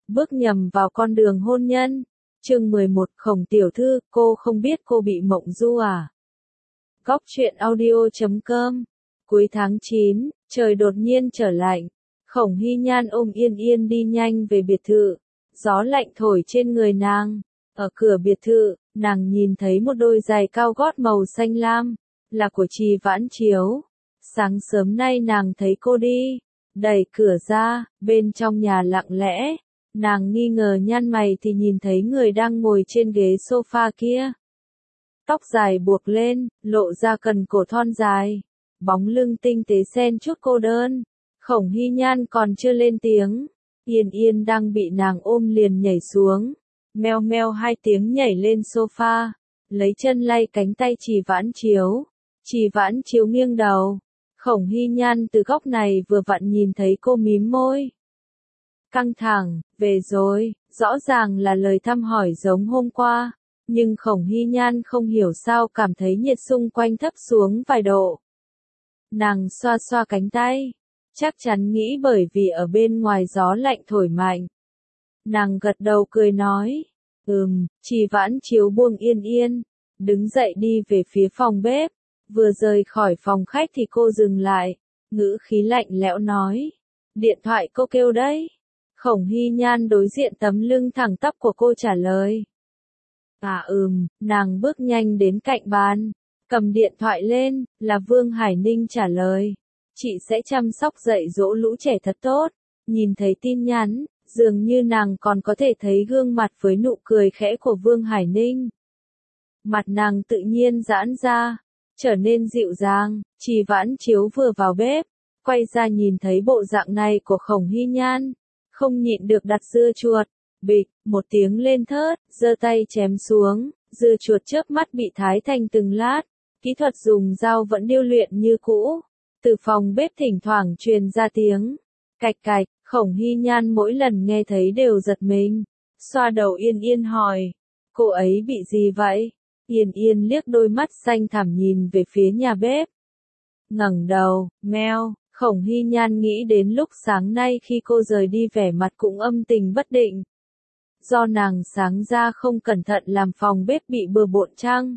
bước nhầm vào con đường hôn nhân. Chương 11, Khổng tiểu thư, cô không biết cô bị mộng du à? Góc truyện audio.com. Cuối tháng 9, trời đột nhiên trở lạnh. Khổng Hy Nhan ôm Yên Yên đi nhanh về biệt thự. Gió lạnh thổi trên người nàng. Ở cửa biệt thự, nàng nhìn thấy một đôi giày cao gót màu xanh lam, là của Trì Vãn Chiếu. Sáng sớm nay nàng thấy cô đi, đẩy cửa ra, bên trong nhà lặng lẽ. Nàng nghi ngờ nhăn mày thì nhìn thấy người đang ngồi trên ghế sofa kia. Tóc dài buộc lên, lộ ra cần cổ thon dài. Bóng lưng tinh tế xen chút cô đơn. Khổng Hy Nhan còn chưa lên tiếng. Yên Yên đang bị nàng ôm liền nhảy xuống. Meo meo hai tiếng nhảy lên sofa. Lấy chân lay cánh tay Trì Vãn Chiếu. Trì Vãn Chiếu nghiêng đầu. Khổng Hy Nhan từ góc này vừa vặn nhìn thấy cô mím môi. Căng thẳng, về rồi, rõ ràng là lời thăm hỏi giống hôm qua. Nhưng Khổng Hy Nhan không hiểu sao cảm thấy nhiệt xung quanh thấp xuống vài độ. Nàng xoa xoa cánh tay. Chắc chắn nghĩ bởi vì ở bên ngoài gió lạnh thổi mạnh. Nàng gật đầu cười nói. Trì Vãn Chiếu buông Yên Yên. Đứng dậy đi về phía phòng bếp. Vừa rời khỏi phòng khách thì cô dừng lại. Ngữ khí lạnh lẽo nói. Điện thoại cô kêu đấy. Khổng Hy Nhan đối diện tấm lưng thẳng tắp của cô trả lời. Nàng bước nhanh đến cạnh bàn. Cầm điện thoại lên, là Vương Hải Ninh trả lời. Chị sẽ chăm sóc dạy dỗ lũ trẻ thật tốt. Nhìn thấy tin nhắn, dường như nàng còn có thể thấy gương mặt với nụ cười khẽ của Vương Hải Ninh. Mặt nàng tự nhiên giãn ra, trở nên dịu dàng. Trì Vãn Chiếu vừa vào bếp, quay ra nhìn thấy bộ dạng này của Khổng Hy Nhan. Không nhịn được đặt dưa chuột. Bịch, một tiếng lên thớt, giơ tay chém xuống, dưa chuột chớp mắt bị thái thành từng lát. Kỹ thuật dùng dao vẫn điêu luyện như cũ. Từ phòng bếp thỉnh thoảng truyền ra tiếng cạch cạch. Khổng Hy Nhan mỗi lần nghe thấy đều giật mình. Xoa đầu Yên Yên hỏi. Cô ấy bị gì vậy? Yên Yên liếc đôi mắt xanh thẳm nhìn về phía nhà bếp. Ngẩng đầu, meo. Khổng Hy Nhan nghĩ đến lúc sáng nay khi cô rời đi vẻ mặt cũng âm tình bất định. Do nàng sáng ra không cẩn thận làm phòng bếp bị bừa bộn chăng?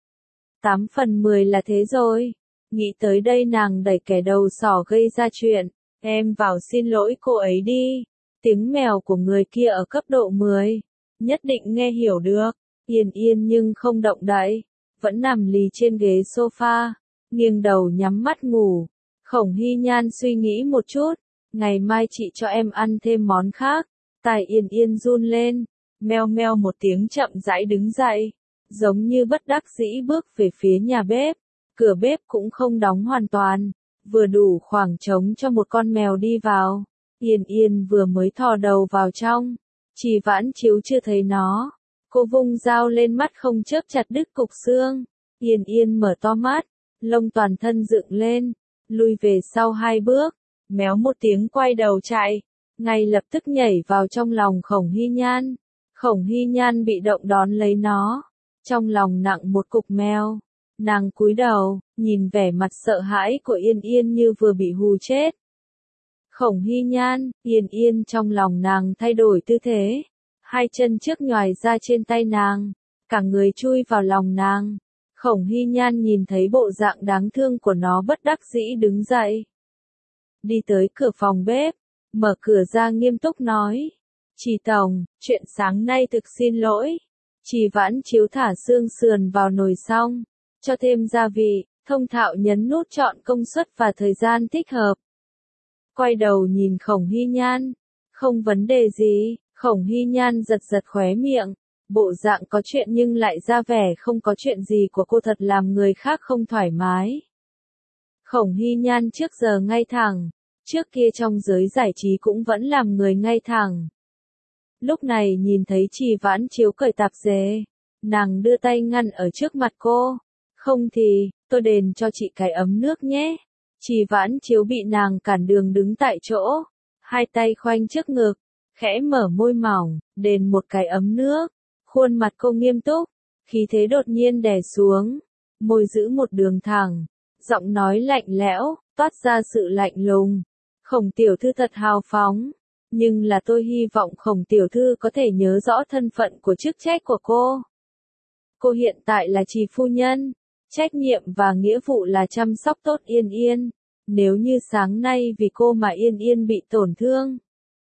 8 phần 10 là thế rồi. Nghĩ tới đây nàng đẩy kẻ đầu sỏ gây ra chuyện. Em vào xin lỗi cô ấy đi. Tiếng mèo của người kia ở cấp độ 10. Nhất định nghe hiểu được. Yên Yên nhưng không động đậy. Vẫn nằm lì trên ghế sofa. Nghiêng đầu nhắm mắt ngủ. Khổng Hy Nhan suy nghĩ một chút. Ngày mai chị cho em ăn thêm món khác. Tai Yên Yên run lên. Meo meo một tiếng chậm rãi đứng dậy. Giống như bất đắc dĩ bước về phía nhà bếp. Cửa bếp cũng không đóng hoàn toàn. Vừa đủ khoảng trống cho một con mèo đi vào. Yên Yên vừa mới thò đầu vào trong. Trì Vãn Chiếu chưa thấy nó. Cô vung dao lên mắt không chớp chặt đứt cục xương. Yên Yên mở to mắt. Lông toàn thân dựng lên. Lui về sau 2 bước. Méo một tiếng quay đầu chạy. Ngay lập tức nhảy vào trong lòng Khổng Hy Nhan. Khổng Hy Nhan bị động đón lấy nó. Trong lòng nặng một cục mèo. Nàng cúi đầu, nhìn vẻ mặt sợ hãi của Yên Yên như vừa bị hù chết. Khổng Hy Nhan, Yên Yên trong lòng nàng thay đổi tư thế. 2 chân trước nhòi ra trên tay nàng. Cả người chui vào lòng nàng. Khổng Hy Nhan nhìn thấy bộ dạng đáng thương của nó bất đắc dĩ đứng dậy. Đi tới cửa phòng bếp, mở cửa ra nghiêm túc nói. Trì tổng, chuyện sáng nay thực xin lỗi. Trì Vãn Chiếu thả xương sườn vào nồi xong. Cho thêm gia vị, thông thạo nhấn nút chọn công suất và thời gian thích hợp. Quay đầu nhìn Khổng Hy Nhan. Không vấn đề gì. Khổng Hy Nhan giật giật khóe miệng. Bộ dạng có chuyện nhưng lại ra vẻ không có chuyện gì của cô thật làm người khác không thoải mái. Khổng Hy Nhan trước giờ ngay thẳng. Trước kia trong giới giải trí cũng vẫn làm người ngay thẳng. Lúc này nhìn thấy Trì Vãn Chiếu cởi tạp dề. Nàng đưa tay ngăn ở trước mặt cô. Không thì, tôi đền cho chị cái ấm nước nhé. Trì Vãn Chiếu bị nàng cản đường đứng tại chỗ. 2 tay khoanh trước ngực. Khẽ mở môi mỏng, đền một cái ấm nước. Khuôn mặt cô nghiêm túc. Khí thế đột nhiên đè xuống. Môi giữ một đường thẳng. Giọng nói lạnh lẽo, toát ra sự lạnh lùng. Khổng tiểu thư thật hào phóng. Nhưng là tôi hy vọng Khổng tiểu thư có thể nhớ rõ thân phận của chức trách của cô. Cô hiện tại là Trì phu nhân, trách nhiệm và nghĩa vụ là chăm sóc tốt Yên Yên. Nếu như sáng nay vì cô mà Yên Yên bị tổn thương,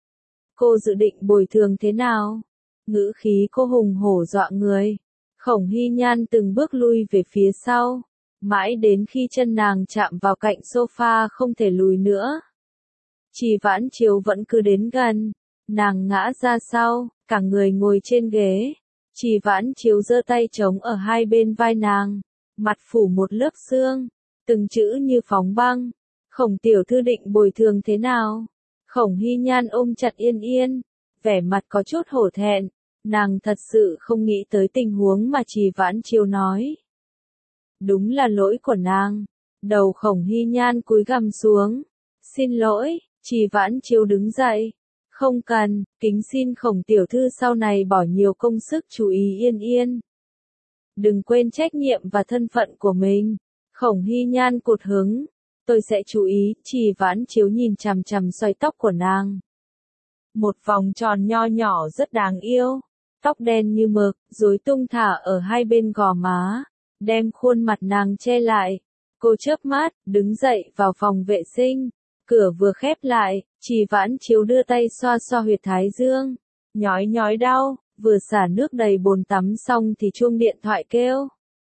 cô dự định bồi thường thế nào? Ngữ khí cô hùng hổ dọa người. Khổng Hy Nhan từng bước lui về phía sau, mãi đến khi chân nàng chạm vào cạnh sofa không thể lùi nữa. Trì Vãn Chiếu vẫn cứ đến gần, nàng ngã ra sau, cả người ngồi trên ghế. Trì Vãn Chiếu giơ tay trống ở hai bên vai nàng, mặt phủ một lớp sương, từng chữ như phóng băng. Khổng tiểu thư định bồi thường thế nào? Khổng Hy Nhan ôm chặt Yên Yên, vẻ mặt có chút hổ thẹn, nàng thật sự không nghĩ tới tình huống mà Trì Vãn Chiếu nói. Đúng là lỗi của nàng. Đầu Khổng Hy Nhan cúi gằm xuống. Xin lỗi, Trì Vãn Chiếu đứng dậy. Không cần, kính xin Khổng tiểu thư sau này bỏ nhiều công sức chú ý Yên Yên. Đừng quên trách nhiệm và thân phận của mình. Khổng Hy Nhan cụt hứng. Tôi sẽ chú ý. Trì Vãn Chiếu nhìn chằm chằm xoay tóc của nàng. Một vòng tròn nho nhỏ rất đáng yêu. Tóc đen như mực, rối tung thả ở hai bên gò má, đem khuôn mặt nàng che lại. Cô chớp mắt, đứng dậy vào phòng vệ sinh. Cửa vừa khép lại, Trì Vãn Chiếu đưa tay xoa xoa huyệt thái dương. Nhói nhói đau, vừa xả nước đầy bồn tắm xong thì chuông điện thoại kêu.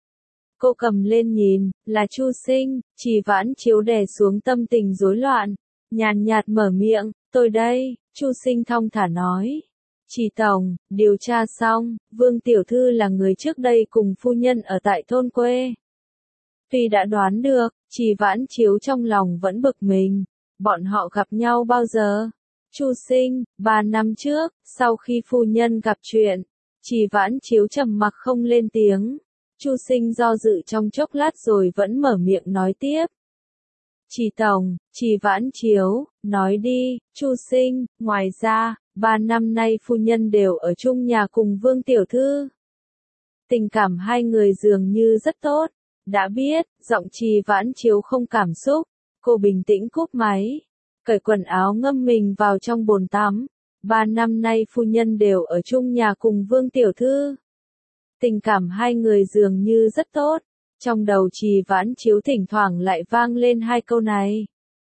Cô cầm lên nhìn, là Chu Sinh. Trì Vãn Chiếu đè xuống tâm tình rối loạn, nhàn nhạt mở miệng, tôi đây. Chu Sinh thong thả nói. Trì tổng, điều tra xong, Vương tiểu thư là người trước đây cùng phu nhân ở tại thôn quê. Tuy đã đoán được, Trì Vãn Chiếu trong lòng vẫn bực mình. Bọn họ gặp nhau bao giờ? Chu Sinh, 3 năm trước, sau khi phu nhân gặp chuyện. Trì Vãn Chiếu trầm mặc không lên tiếng. Chu Sinh do dự trong chốc lát rồi vẫn mở miệng nói tiếp. Trì tổng, Trì Vãn Chiếu, nói đi. Chu Sinh, ngoài ra, 3 năm nay phu nhân đều ở chung nhà cùng Vương tiểu thư. Tình cảm hai người dường như rất tốt. Đã biết, giọng Trì Vãn Chiếu không cảm xúc. Cô bình tĩnh cúp máy, cởi quần áo ngâm mình vào trong bồn tắm. 3 năm nay phu nhân đều ở chung nhà cùng Vương tiểu thư. Tình cảm hai người dường như rất tốt. Trong đầu Trì Vãn Chiếu thỉnh thoảng lại vang lên hai câu này.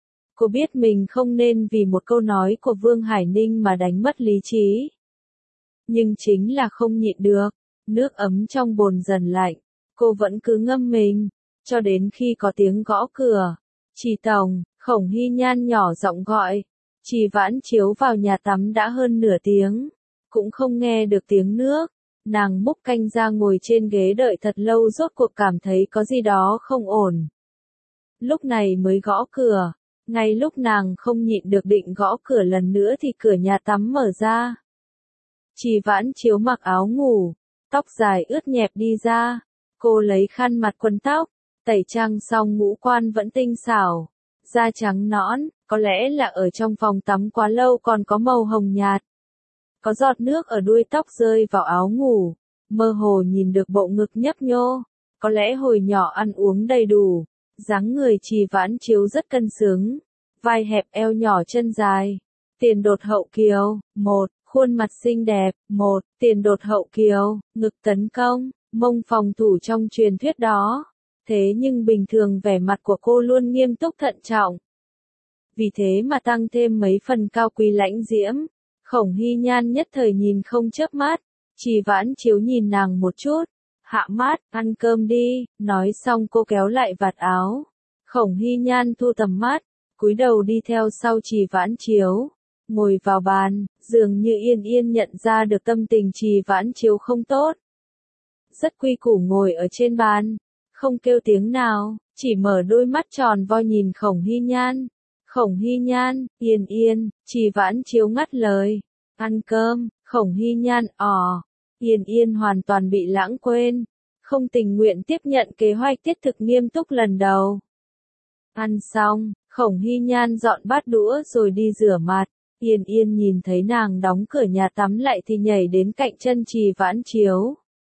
Cô biết mình không nên vì một câu nói của Vương Hải Ninh mà đánh mất lý trí. Nhưng chính là không nhịn được. Nước ấm trong bồn dần lạnh. Cô vẫn cứ ngâm mình, cho đến khi có tiếng gõ cửa. Trì tổng, Khổng Hy Nhan nhỏ giọng gọi. Trì Vãn Chiếu vào nhà tắm đã hơn nửa tiếng, cũng không nghe được tiếng nước. Nàng múc canh ra ngồi trên ghế đợi thật lâu rốt cuộc cảm thấy có gì đó không ổn. Lúc này mới gõ cửa, ngay lúc nàng không nhịn được định gõ cửa lần nữa thì cửa nhà tắm mở ra. Trì Vãn Chiếu mặc áo ngủ, tóc dài ướt nhẹp đi ra. Cô lấy khăn mặt quấn tóc, tẩy trang xong ngũ quan vẫn tinh xảo, da trắng nõn, có lẽ là ở trong phòng tắm quá lâu còn có màu hồng nhạt. Có giọt nước ở đuôi tóc rơi vào áo ngủ, mơ hồ nhìn được bộ ngực nhấp nhô, có lẽ hồi nhỏ ăn uống đầy đủ. Dáng người Trì Vãn Chiếu rất cân xứng, vai hẹp eo nhỏ chân dài. Tiền đột hậu kiều, 1, khuôn mặt xinh đẹp, 1, tiền đột hậu kiều, ngực tấn công, mông phòng thủ trong truyền thuyết đó. Thế nhưng bình thường vẻ mặt của cô luôn nghiêm túc thận trọng. Vì thế mà tăng thêm mấy phần cao quý lãnh diễm. Khổng Hy Nhan nhất thời nhìn không chớp mắt. Trì Vãn Chiếu nhìn nàng một chút. Hạ mát, ăn cơm đi. Nói xong cô kéo lại vạt áo. Khổng Hy Nhan thu tầm mắt, cúi đầu đi theo sau Trì Vãn Chiếu. Ngồi vào bàn, dường như Yên Yên nhận ra được tâm tình Trì Vãn Chiếu không tốt. Rất quy củ ngồi ở trên bàn, không kêu tiếng nào, chỉ mở đôi mắt tròn vo nhìn Khổng Hy Nhan. Khổng Hy Nhan, Yên Yên. Trì Vãn Chiếu ngắt lời. Ăn cơm. Khổng Hy Nhan, Yên Yên hoàn toàn bị lãng quên, không tình nguyện tiếp nhận kế hoạch tiết thực nghiêm túc lần đầu. Ăn xong, Khổng Hy Nhan dọn bát đũa rồi đi rửa mặt. Yên Yên nhìn thấy nàng đóng cửa nhà tắm lại thì nhảy đến cạnh chân Trì Vãn Chiếu.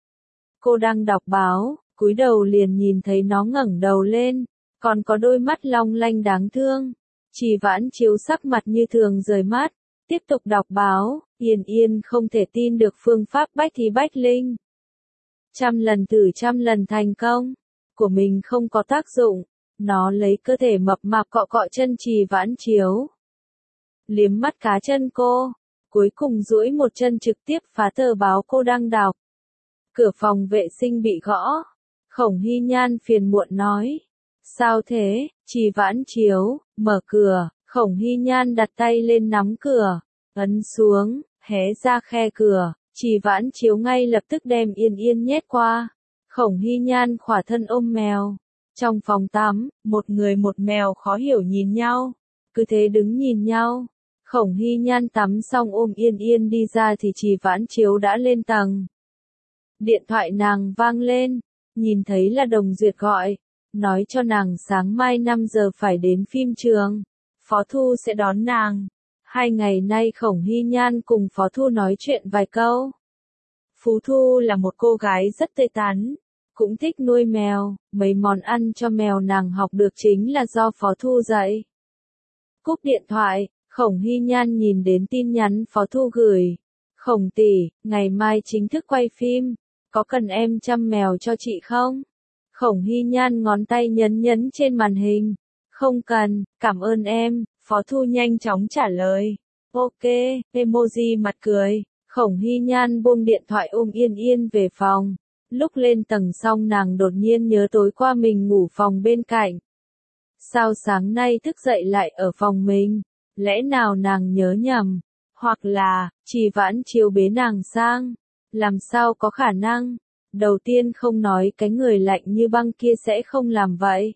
Cô đang đọc báo, cúi đầu liền nhìn thấy nó ngẩng đầu lên, còn có đôi mắt long lanh đáng thương. Trì Vãn Chiếu sắc mặt như thường rời mắt, Tiếp tục đọc báo, Yên Yên không thể tin được phương pháp bách thí bách linh. Trăm lần thử trăm lần thành công, của mình không có tác dụng, nó lấy cơ thể mập mạp cọ cọ chân Trì Vãn Chiếu. Liếm mắt cá chân cô, cuối cùng duỗi một chân trực tiếp phá tờ báo cô đang đọc. Cửa phòng vệ sinh bị gõ, Khổng Hy Nhan phiền muộn nói. Sao thế, Trì Vãn Chiếu, mở cửa, Khổng Hy Nhan đặt tay lên nắm cửa, ấn xuống, hé ra khe cửa, Trì Vãn Chiếu ngay lập tức đem Yên Yên nhét qua. Khổng Hy Nhan khỏa thân ôm mèo. Trong phòng tắm, một người một mèo khó hiểu nhìn nhau, cứ thế đứng nhìn nhau. Khổng Hy Nhan tắm xong ôm Yên Yên đi ra thì Trì Vãn Chiếu đã lên tầng. Điện thoại nàng vang lên, nhìn thấy là Đồng Duyệt gọi, nói cho nàng sáng mai 5 giờ phải đến phim trường, Phó Thu sẽ đón nàng. 2 ngày nay Khổng Hy Nhan cùng Phó Thu nói chuyện vài câu. Phú Thu là một cô gái rất tươi tắn, cũng thích nuôi mèo, mấy món ăn cho mèo nàng học được chính là do Phó Thu dạy. Cúp điện thoại, Khổng Hy Nhan nhìn đến tin nhắn Phó Thu gửi. Khổng tỷ, ngày mai chính thức quay phim, có cần em chăm mèo cho chị không? Khổng Hy Nhan ngón tay nhấn trên màn hình. Không cần, cảm ơn em, Phó Thu nhanh chóng trả lời. Ok, emoji mặt cười. Khổng Hy Nhan buông điện thoại ôm Yên Yên về phòng. Lúc lên tầng xong nàng đột nhiên nhớ tối qua mình ngủ phòng bên cạnh. Sao sáng nay thức dậy lại ở phòng mình? Lẽ nào nàng nhớ nhầm? Hoặc là, Trì Vãn Chiếu bế nàng sang? Làm sao có khả năng? Đầu tiên không nói cái người lạnh như băng kia sẽ không làm vậy.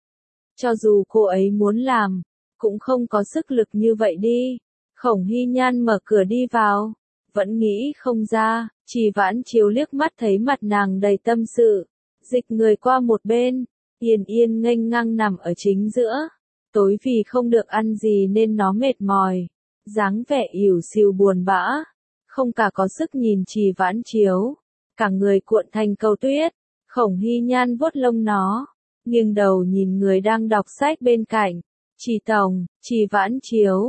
Cho dù cô ấy muốn làm, cũng không có sức lực như vậy đi. Khổng Hy Nhan mở cửa đi vào, vẫn nghĩ không ra. Trì Vãn Chiếu liếc mắt thấy mặt nàng đầy tâm sự, dịch người qua một bên. Yên Yên nghênh ngang nằm ở chính giữa. Tối vì không được ăn gì nên nó mệt mỏi, dáng vẻ ỉu xìu buồn bã, không cả có sức nhìn Trì Vãn Chiếu, cả người cuộn thành cầu tuyết. Khổng Hy Nhan vuốt lông nó, nghiêng đầu nhìn người đang đọc sách bên cạnh. Trì tổng, Trì Vãn Chiếu,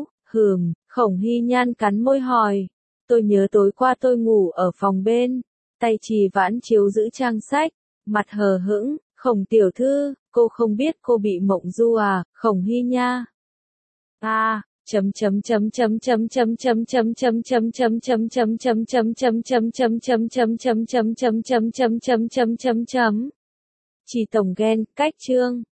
Khổng Hy Nhan cắn môi hỏi. Tôi nhớ tối qua tôi ngủ ở phòng bên. Tay Trì Vãn Chiếu giữ trang sách, mặt hờ hững. Khổng tiểu thư, cô không biết cô bị mộng du à? Khổng Hy Nha. Trì tổng ghen, cách chương